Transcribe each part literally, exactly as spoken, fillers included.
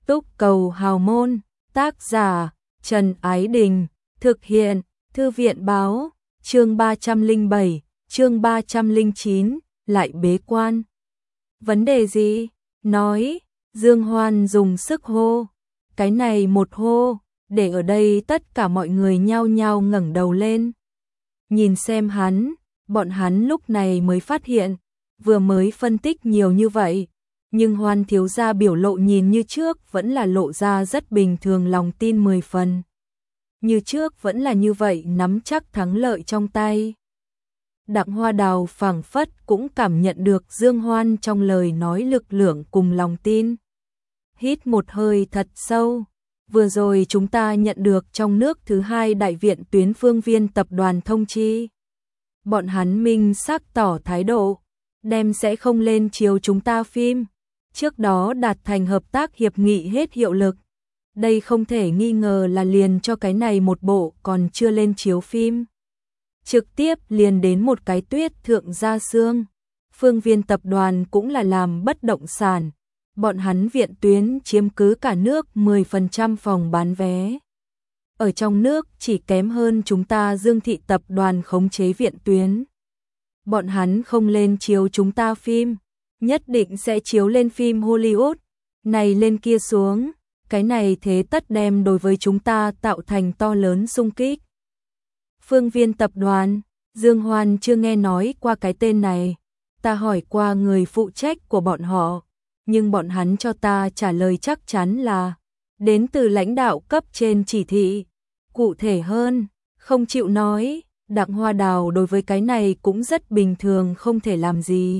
Túc Cầu Hào Môn, tác giả Trần Ái Đình, thực hiện Thư viện Báo, chương ba trăm lẻ bảy, chương ba trăm lẻ chín, lại bế quan. Vấn đề gì? Nói, Dương Hoan dùng sức hô, cái này một hô, để ở đây tất cả mọi người nhao nhao ngẩng đầu lên. Nhìn xem hắn, bọn hắn lúc này mới phát hiện, vừa mới phân tích nhiều như vậy, nhưng Hoan thiếu gia biểu lộ nhìn như trước vẫn là lộ ra rất bình thường, lòng tin mười phần. Như trước vẫn là như vậy, nắm chắc thắng lợi trong tay. Đặng Hoa Đào phảng phất cũng cảm nhận được Dương Hoan trong lời nói lực lượng cùng lòng tin. Hít một hơi thật sâu, vừa rồi chúng ta nhận được trong nước thứ hai đại viện tuyến Phương Viên tập đoàn thông chi. Bọn hắn minh xác tỏ thái độ, đem sẽ không lên chiếu chúng ta phim. Trước đó đạt thành hợp tác hiệp nghị hết hiệu lực. Đây không thể nghi ngờ là liền cho cái này một bộ còn chưa lên chiếu phim. Trực tiếp liền đến một cái tuyết thượng gia xương. Phương Viên tập đoàn cũng là làm bất động sản. Bọn hắn viện tuyến chiếm cứ cả nước mười phần trăm phòng bán vé. Ở trong nước chỉ kém hơn chúng ta Dương Thị tập đoàn khống chế viện tuyến. Bọn hắn không lên chiếu chúng ta phim, nhất định sẽ chiếu lên phim Hollywood, này lên kia xuống, cái này thế tất đem đối với chúng ta tạo thành to lớn xung kích. Phương Viên tập đoàn, Dương Hoan chưa nghe nói qua cái tên này, ta hỏi qua người phụ trách của bọn họ, nhưng bọn hắn cho ta trả lời chắc chắn là đến từ lãnh đạo cấp trên chỉ thị, cụ thể hơn, không chịu nói. Đặng Hoa Đào đối với cái này cũng rất bình thường, không thể làm gì.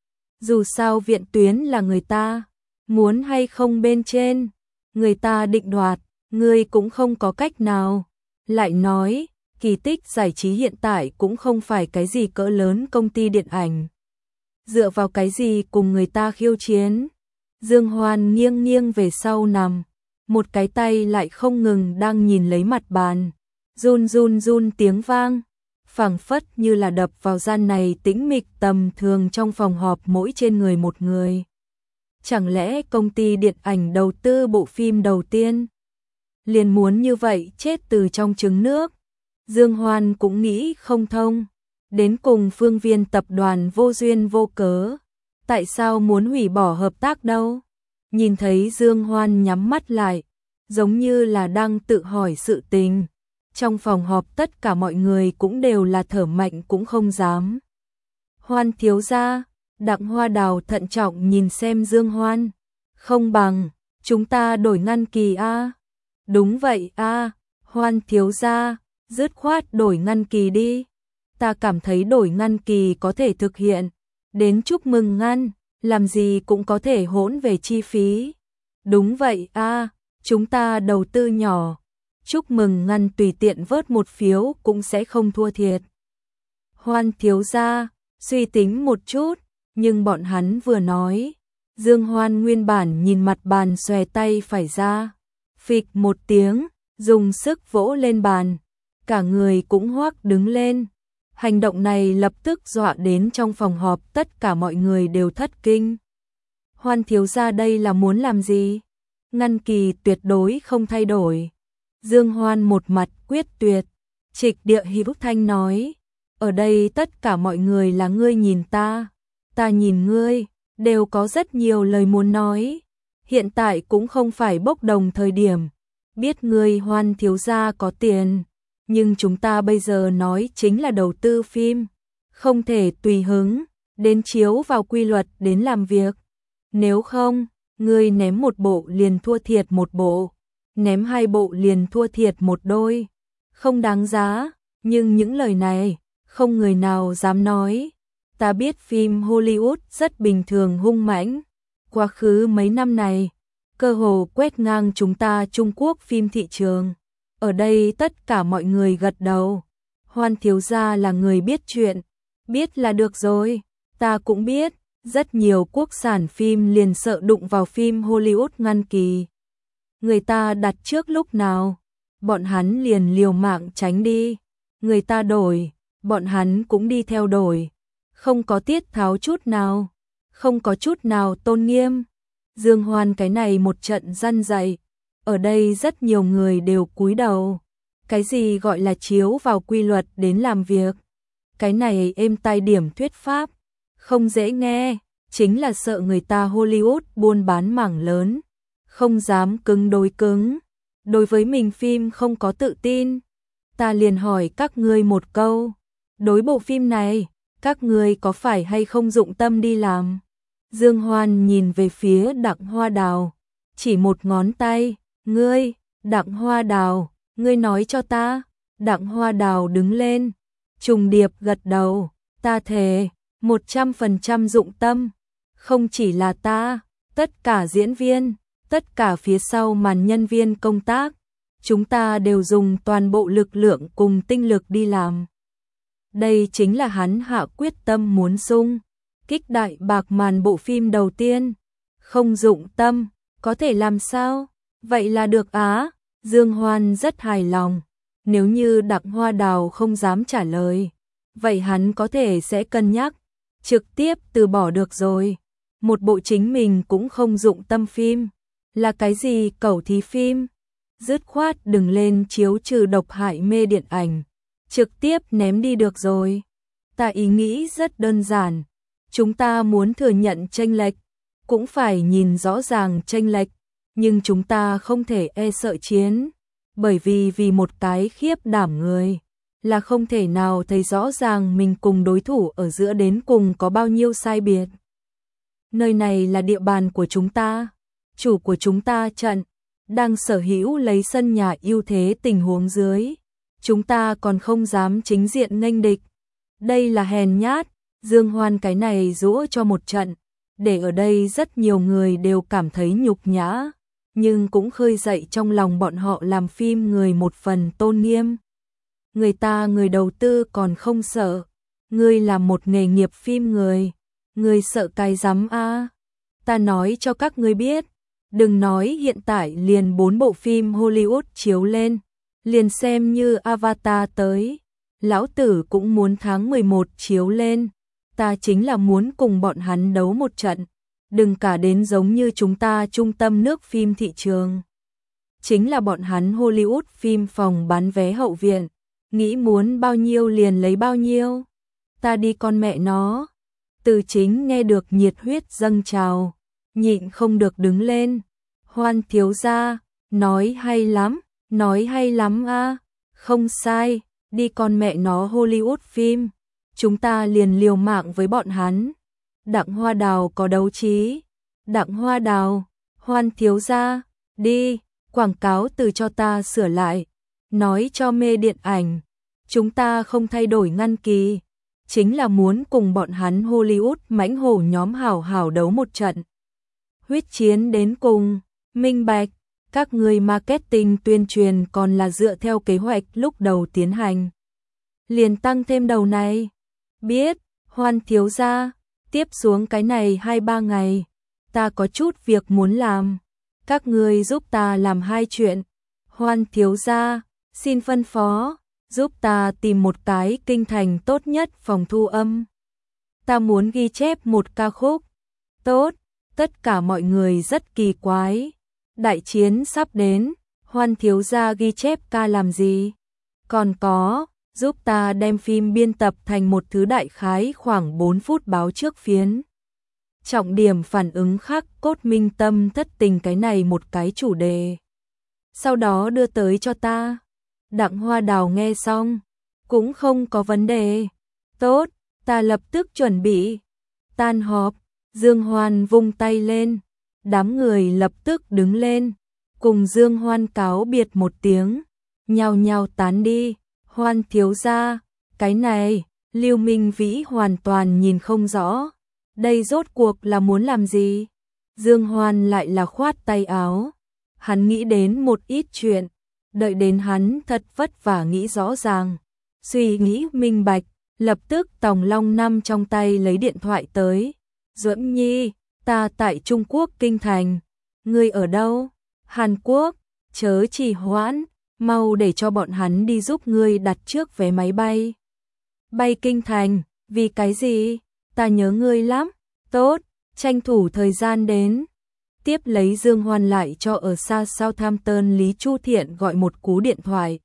Dù sao viện tuyến là người ta, muốn hay không bên trên, người ta định đoạt, ngươi cũng không có cách nào. Lại nói, Kỳ Tích Giải trí hiện tại cũng không phải cái gì cỡ lớn công ty điện ảnh. Dựa vào cái gì cùng người ta khiêu chiến? Dương Hoan nghiêng nghiêng về sau nằm, một cái tay lại không ngừng đang nhìn lấy mặt bàn, run run run tiếng vang, phảng phất như là đập vào gian này tĩnh mịch tầm thường trong phòng họp mỗi trên người một người. Chẳng lẽ công ty điện ảnh đầu tư bộ phim đầu tiên liền muốn như vậy chết từ trong trứng nước? Dương Hoan cũng nghĩ không thông, đến cùng Phương Viên tập đoàn vô duyên vô cớ, tại sao muốn hủy bỏ hợp tác đâu? Nhìn thấy Dương Hoan nhắm mắt lại, giống như là đang tự hỏi sự tình. Trong phòng họp tất cả mọi người cũng đều là thở mạnh cũng không dám. Hoan thiếu gia, Đặng Hoa Đào thận trọng nhìn xem Dương Hoan. Không bằng, chúng ta đổi ngăn kỳ a. Đúng vậy a, Hoan thiếu gia, dứt khoát đổi ngăn kỳ đi. Ta cảm thấy đổi ngăn kỳ có thể thực hiện. Đến chúc mừng ngăn, làm gì cũng có thể hỗn về chi phí. Đúng vậy a, chúng ta đầu tư nhỏ. Chúc mừng ngăn tùy tiện vớt một phiếu cũng sẽ không thua thiệt. Hoan thiếu gia, suy tính một chút, nhưng bọn hắn vừa nói. Dương Hoan nguyên bản nhìn mặt bàn xòe tay phải ra. Phịch một tiếng, dùng sức vỗ lên bàn. Cả người cũng hoác đứng lên. Hành động này lập tức dọa đến trong phòng họp tất cả mọi người đều thất kinh. Hoan thiếu gia đây là muốn làm gì? Ngăn kỳ tuyệt đối không thay đổi. Dương Hoan một mặt quyết tuyệt, trịch địa hí bức thanh nói, ở đây tất cả mọi người là ngươi nhìn ta, ta nhìn ngươi, đều có rất nhiều lời muốn nói, hiện tại cũng không phải bốc đồng thời điểm, biết ngươi Hoan thiếu gia có tiền, nhưng chúng ta bây giờ nói chính là đầu tư phim, không thể tùy hứng, đến chiếu vào quy luật đến làm việc, nếu không, ngươi ném một bộ liền thua thiệt một bộ. Ném hai bộ liền thua thiệt một đôi, không đáng giá, nhưng những lời này, không người nào dám nói. Ta biết phim Hollywood rất bình thường hung mãnh, quá khứ mấy năm này, cơ hồ quét ngang chúng ta Trung Quốc phim thị trường. Ở đây tất cả mọi người gật đầu, Hoan thiếu gia là người biết chuyện, biết là được rồi, ta cũng biết, rất nhiều quốc sản phim liền sợ đụng vào phim Hollywood ngăn kỳ. Người ta đặt trước lúc nào, bọn hắn liền liều mạng tránh đi. Người ta đổi, bọn hắn cũng đi theo đổi. Không có tiết tháo chút nào, không có chút nào tôn nghiêm. Dương Hoan cái này một trận răn dạy, ở đây rất nhiều người đều cúi đầu. Cái gì gọi là chiếu vào quy luật đến làm việc? Cái này êm tai điểm thuyết pháp, không dễ nghe, chính là sợ người ta Hollywood buôn bán mảng lớn, không dám cứng đối cứng. Đối với mình phim không có tự tin. Ta liền hỏi các ngươi một câu, đối bộ phim này, các ngươi có phải hay không dụng tâm đi làm? Dương Hoan nhìn về phía Đặng Hoa Đào, chỉ một ngón tay, ngươi, Đặng Hoa Đào, ngươi nói cho ta. Đặng Hoa Đào đứng lên, trùng điệp gật đầu, ta thề, một trăm phần trăm dụng tâm, không chỉ là ta, tất cả diễn viên, tất cả phía sau màn nhân viên công tác, chúng ta đều dùng toàn bộ lực lượng cùng tinh lực đi làm. Đây chính là hắn hạ quyết tâm muốn sung kích đại bạc màn bộ phim đầu tiên. Không dụng tâm, có thể làm sao? Vậy là được á. Dương Hoan rất hài lòng. Nếu như Đặng Hoa Đào không dám trả lời, vậy hắn có thể sẽ cân nhắc, trực tiếp từ bỏ được rồi. Một bộ chính mình cũng không dụng tâm phim, là cái gì cẩu thí phim? Dứt khoát đừng lên chiếu trừ độc hại mê điện ảnh, trực tiếp ném đi được rồi. Ta ý nghĩ rất đơn giản, chúng ta muốn thừa nhận chênh lệch, cũng phải nhìn rõ ràng chênh lệch, nhưng chúng ta không thể e sợ chiến, bởi vì vì một cái khiếp đảm người, là không thể nào thấy rõ ràng mình cùng đối thủ ở giữa đến cùng có bao nhiêu sai biệt. Nơi này là địa bàn của chúng ta, chủ của chúng ta trận, đang sở hữu lấy sân nhà ưu thế tình huống dưới, chúng ta còn không dám chính diện nghênh địch. Đây là hèn nhát, Dương Hoan cái này giũa cho một trận, để ở đây rất nhiều người đều cảm thấy nhục nhã, nhưng cũng khơi dậy trong lòng bọn họ làm phim người một phần tôn nghiêm. Người ta người đầu tư còn không sợ, ngươi là một nghề nghiệp phim người, ngươi sợ cái rắm a? Ta nói cho các ngươi biết, đừng nói hiện tại liền bốn bộ phim Hollywood chiếu lên, liền xem như Avatar tới, lão tử cũng muốn tháng mười một chiếu lên, ta chính là muốn cùng bọn hắn đấu một trận, đừng cả đến giống như chúng ta trung tâm nước phim thị trường. Chính là bọn hắn Hollywood phim phòng bán vé hậu viện, nghĩ muốn bao nhiêu liền lấy bao nhiêu. Ta đi con mẹ nó. Từ Chính nghe được nhiệt huyết dâng trào, nhịn không được đứng lên. Hoan thiếu gia, nói hay lắm, nói hay lắm a, không sai, đi con mẹ nó Hollywood phim, chúng ta liền liều mạng với bọn hắn. Đặng Hoa Đào có đấu trí. Đặng Hoa Đào, Hoan thiếu gia, đi, quảng cáo từ cho ta sửa lại, nói cho mê điện ảnh, chúng ta không thay đổi ngăn kỳ, chính là muốn cùng bọn hắn Hollywood mãnh hổ nhóm hảo hảo đấu một trận. Huyết chiến đến cùng, minh bạch, các người marketing tuyên truyền còn là dựa theo kế hoạch lúc đầu tiến hành. Liền tăng thêm đầu này. Biết, Hoan thiếu gia, tiếp xuống cái này hai ba ngày, ta có chút việc muốn làm. Các người giúp ta làm hai chuyện. Hoan thiếu gia, xin phân phó, giúp ta tìm một cái kinh thành tốt nhất phòng thu âm. Ta muốn ghi chép một ca khúc. Tốt, tất cả mọi người rất kỳ quái. Đại chiến sắp đến, Hoan thiếu gia ghi chép ca làm gì? Còn có, giúp ta đem phim biên tập thành một thứ đại khái khoảng bốn phút báo trước phiến. Trọng điểm phản ứng khắc cốt minh tâm thất tình cái này một cái chủ đề. Sau đó đưa tới cho ta. Đặng Hoa Đào nghe xong, cũng không có vấn đề. Tốt, ta lập tức chuẩn bị. Tan họp, Dương Hoan vung tay lên. Đám người lập tức đứng lên, cùng Dương Hoan cáo biệt một tiếng, nhao nhao tán đi. Hoan thiếu gia, cái này, Lưu Minh Vĩ hoàn toàn nhìn không rõ. Đây rốt cuộc là muốn làm gì? Dương Hoan lại là khoát tay áo. Hắn nghĩ đến một ít chuyện, đợi đến hắn thật vất vả nghĩ rõ ràng, suy nghĩ minh bạch, lập tức Tòng Long Năm trong tay lấy điện thoại tới. Duẫn Nhi, ta tại Trung Quốc Kinh Thành. Ngươi ở đâu? Hàn Quốc, chớ trì hoãn, mau để cho bọn hắn đi giúp ngươi đặt trước vé máy bay. Bay Kinh Thành, vì cái gì? Ta nhớ ngươi lắm. Tốt, tranh thủ thời gian đến. Tiếp lấy Dương Hoan lại cho ở xa Southampton Lý Chu Thiện gọi một cú điện thoại.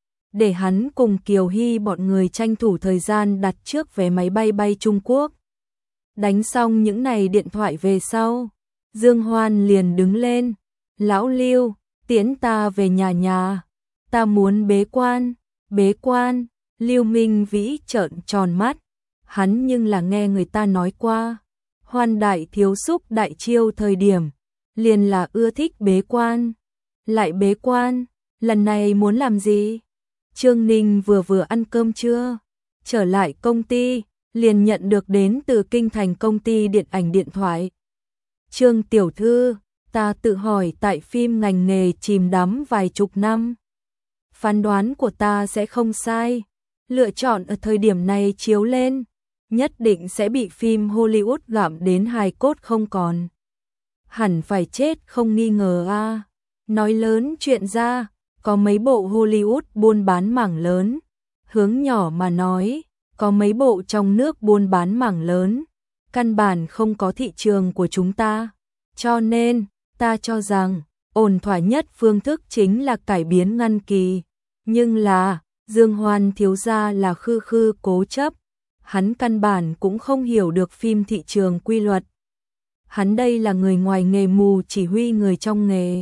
Để hắn cùng Kiều Hy bọn người tranh thủ thời gian đặt trước vé máy bay bay Trung Quốc. Đánh xong những này điện thoại về sau, Dương Hoan liền đứng lên. Lão Lưu, tiễn ta về nhà nhà. Ta muốn bế quan, bế quan. Lưu Minh Vĩ trợn tròn mắt. Hắn nhưng là nghe người ta nói qua. Hoan đại thiếu xúc đại chiêu thời điểm. Liền là ưa thích bế quan. Lại bế quan, lần này muốn làm gì? Trương Ninh vừa vừa ăn cơm trưa. Trở lại công ty, liền nhận được đến từ kinh thành công ty điện ảnh điện thoại. Trương tiểu thư, ta tự hỏi tại phim ngành nghề chìm đắm vài chục năm. Phán đoán của ta sẽ không sai. Lựa chọn ở thời điểm này chiếu lên, nhất định sẽ bị phim Hollywood gặm đến hài cốt không còn. Hẳn phải chết không nghi ngờ a. À. Nói lớn chuyện ra, có mấy bộ Hollywood buôn bán mảng lớn. Hướng nhỏ mà nói, có mấy bộ trong nước buôn bán mảng lớn. Căn bản không có thị trường của chúng ta. Cho nên, ta cho rằng, ổn thỏa nhất phương thức chính là cải biến ngăn kỳ. Nhưng là, Dương Hoan thiếu gia là khư khư cố chấp. Hắn căn bản cũng không hiểu được phim thị trường quy luật. Hắn đây là người ngoài nghề mù chỉ huy người trong nghề.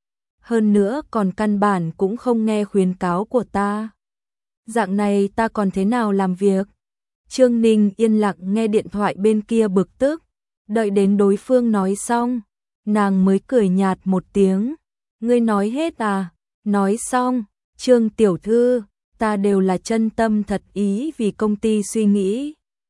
Hơn nữa còn căn bản cũng không nghe khuyến cáo của ta. Dạng này ta còn thế nào làm việc? Trương Ninh yên lặng nghe điện thoại bên kia bực tức. Đợi đến đối phương nói xong, nàng mới cười nhạt một tiếng. Ngươi nói hết à? Nói xong, Trương tiểu thư, ta đều là chân tâm thật ý vì công ty suy nghĩ.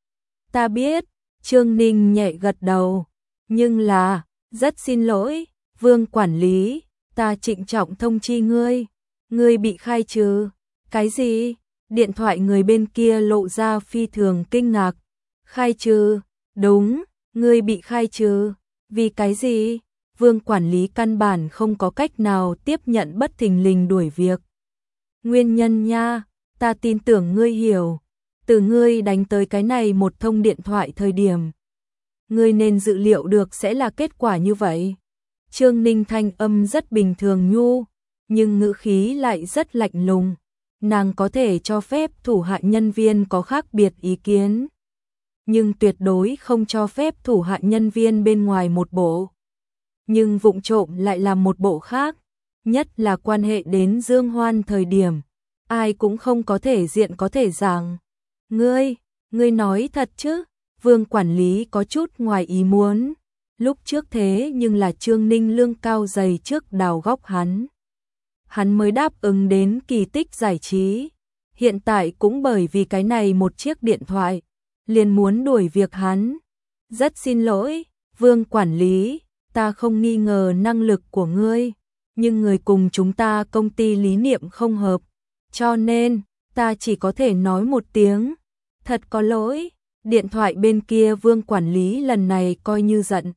Ta biết, Trương Ninh nhẹ gật đầu. Nhưng là, rất xin lỗi, Vương quản lý, ta trịnh trọng thông chi ngươi. Ngươi bị khai trừ. Cái gì? Điện thoại người bên kia lộ ra phi thường kinh ngạc. Khai trừ? Đúng, ngươi bị khai trừ. Vì cái gì? Vương quản lý căn bản không có cách nào tiếp nhận bất thình lình đuổi việc. Nguyên nhân nha, ta tin tưởng ngươi hiểu. Từ ngươi đánh tới cái này một thông điện thoại thời điểm. Ngươi nên dự liệu được sẽ là kết quả như vậy. Trương Ninh thanh âm rất bình thường nhu, nhưng ngữ khí lại rất lạnh lùng. Nàng có thể cho phép thủ hạ nhân viên có khác biệt ý kiến, nhưng tuyệt đối không cho phép thủ hạ nhân viên bên ngoài một bộ. Nhưng vụng trộm lại làm một bộ khác, nhất là quan hệ đến Dương Hoan thời điểm. Ai cũng không có thể diện có thể rằng. Ngươi, ngươi nói thật chứ? Vương quản lý có chút ngoài ý muốn. Lúc trước thế nhưng là Trương Ninh lương cao dày trước đào góc hắn. Hắn mới đáp ứng đến Kỳ Tích Giải trí. Hiện tại cũng bởi vì cái này một chiếc điện thoại, liền muốn đuổi việc hắn. Rất xin lỗi, Vương quản lý, ta không nghi ngờ năng lực của ngươi, nhưng người cùng chúng ta công ty lý niệm không hợp. Cho nên, ta chỉ có thể nói một tiếng. Thật có lỗi. Điện thoại bên kia Vương quản lý lần này coi như giận.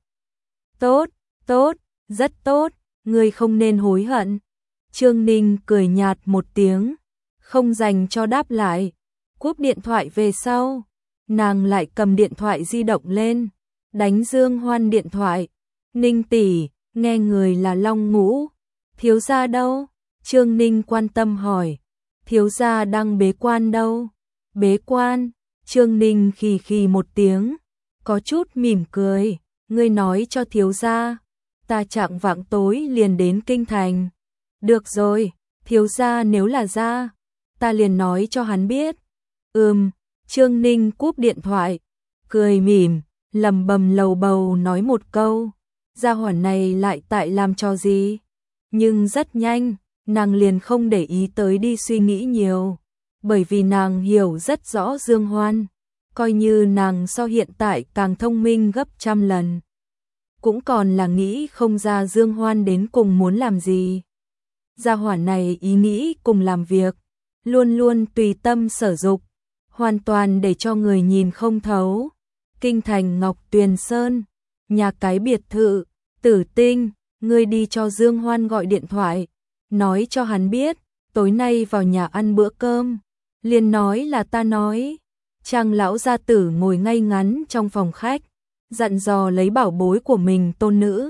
Tốt, tốt, rất tốt, ngươi không nên hối hận. Trương Ninh cười nhạt một tiếng, không dành cho đáp lại. Cúp điện thoại về sau, nàng lại cầm điện thoại di động lên, đánh Dương Hoan điện thoại. Ninh tỷ, nghe người là Long Ngũ. Thiếu gia đâu? Trương Ninh quan tâm hỏi. Thiếu gia đang bế quan đâu? Bế quan? Trương Ninh khì khì một tiếng, có chút mỉm cười. Ngươi nói cho thiếu gia, ta chạng vạng tối liền đến kinh thành. Được rồi, thiếu gia nếu là gia, ta liền nói cho hắn biết. Ừm, Trương Ninh cúp điện thoại, cười mỉm, lầm bầm lầu bầu nói một câu. Gia hỏa này lại tại làm cho gì? Nhưng rất nhanh, nàng liền không để ý tới đi suy nghĩ nhiều. Bởi vì nàng hiểu rất rõ Dương Hoan, coi như nàng so hiện tại càng thông minh gấp trăm lần. Cũng còn là nghĩ không ra Dương Hoan đến cùng muốn làm gì. Gia hỏa này ý nghĩ cùng làm việc, luôn luôn tùy tâm sở dục, hoàn toàn để cho người nhìn không thấu. Kinh thành Ngọc Tuyền Sơn, nhà cái biệt thự, Tử Tinh, ngươi đi cho Dương Hoan gọi điện thoại, nói cho hắn biết, tối nay vào nhà ăn bữa cơm. Liền nói là ta nói. Trang lão gia tử ngồi ngay ngắn trong phòng khách, dặn dò lấy bảo bối của mình tôn nữ.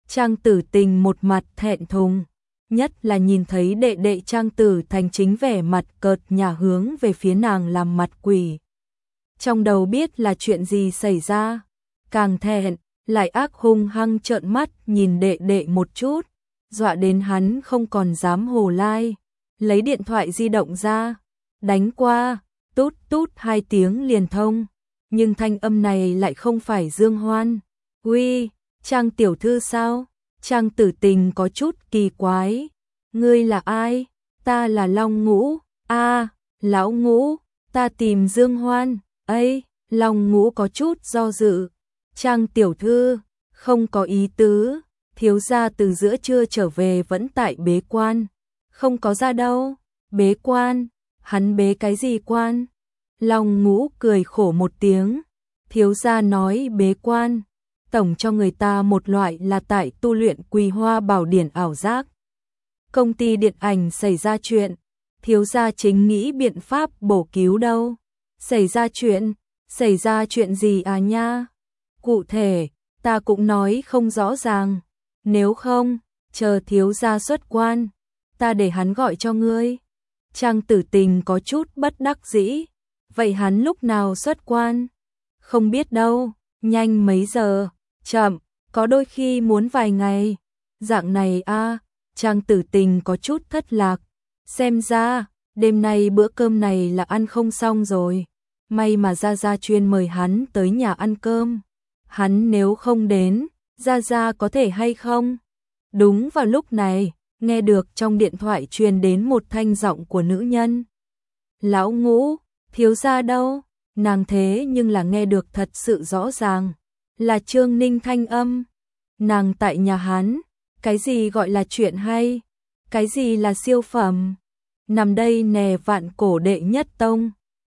Trang Tử Tình một mặt thẹn thùng, nhất là nhìn thấy đệ đệ Trang Tử Thành chính vẻ mặt cợt nhả hướng về phía nàng làm mặt quỷ. Trong đầu biết là chuyện gì xảy ra, càng thẹn, lại ác hung hăng trợn mắt nhìn đệ đệ một chút, dọa đến hắn không còn dám hồ lai, lấy điện thoại di động ra, đánh qua, tút tút hai tiếng liền thông, nhưng thanh âm này lại không phải Dương Hoan. Uy, Trang tiểu thư sao? Trang Tử Tình có chút kỳ quái. Ngươi là ai? Ta là Long Ngũ. A, à, lão Ngũ, ta tìm Dương Hoan. Ấy, Long Ngũ có chút do dự. Trang tiểu thư, không có ý tứ, thiếu gia từ giữa trưa trở về vẫn tại bế quan. Không có ra đâu. Bế quan? Hắn bế cái gì quan? Long Ngũ cười khổ một tiếng. Thiếu gia nói bế quan, tổng cho người ta một loại là tại tu luyện Quỳ Hoa Bảo Điển ảo giác. Công ty điện ảnh xảy ra chuyện, thiếu gia chính nghĩ biện pháp bổ cứu đâu. Xảy ra chuyện? Xảy ra chuyện gì à nha? Cụ thể, ta cũng nói không rõ ràng. Nếu không, chờ thiếu gia xuất quan, ta để hắn gọi cho ngươi. Trang Tử Tình có chút bất đắc dĩ. Vậy hắn lúc nào xuất quan? Không biết đâu, nhanh mấy giờ, chậm, có đôi khi muốn vài ngày. Dạng này a, à, Trang Tử Tình có chút thất lạc. Xem ra, đêm nay bữa cơm này là ăn không xong rồi. May mà Gia Gia chuyên mời hắn tới nhà ăn cơm. Hắn nếu không đến, Gia Gia có thể hay không? Đúng vào lúc này, nghe được trong điện thoại truyền đến một thanh giọng của nữ nhân. Lão Ngũ, thiếu gia đâu? Nàng thế nhưng là nghe được thật sự rõ ràng. Là Trương Ninh thanh âm. Nàng tại nhà hắn. Cái gì gọi là chuyện hay? Cái gì là siêu phẩm? Nằm đây nè vạn cổ đệ nhất tông.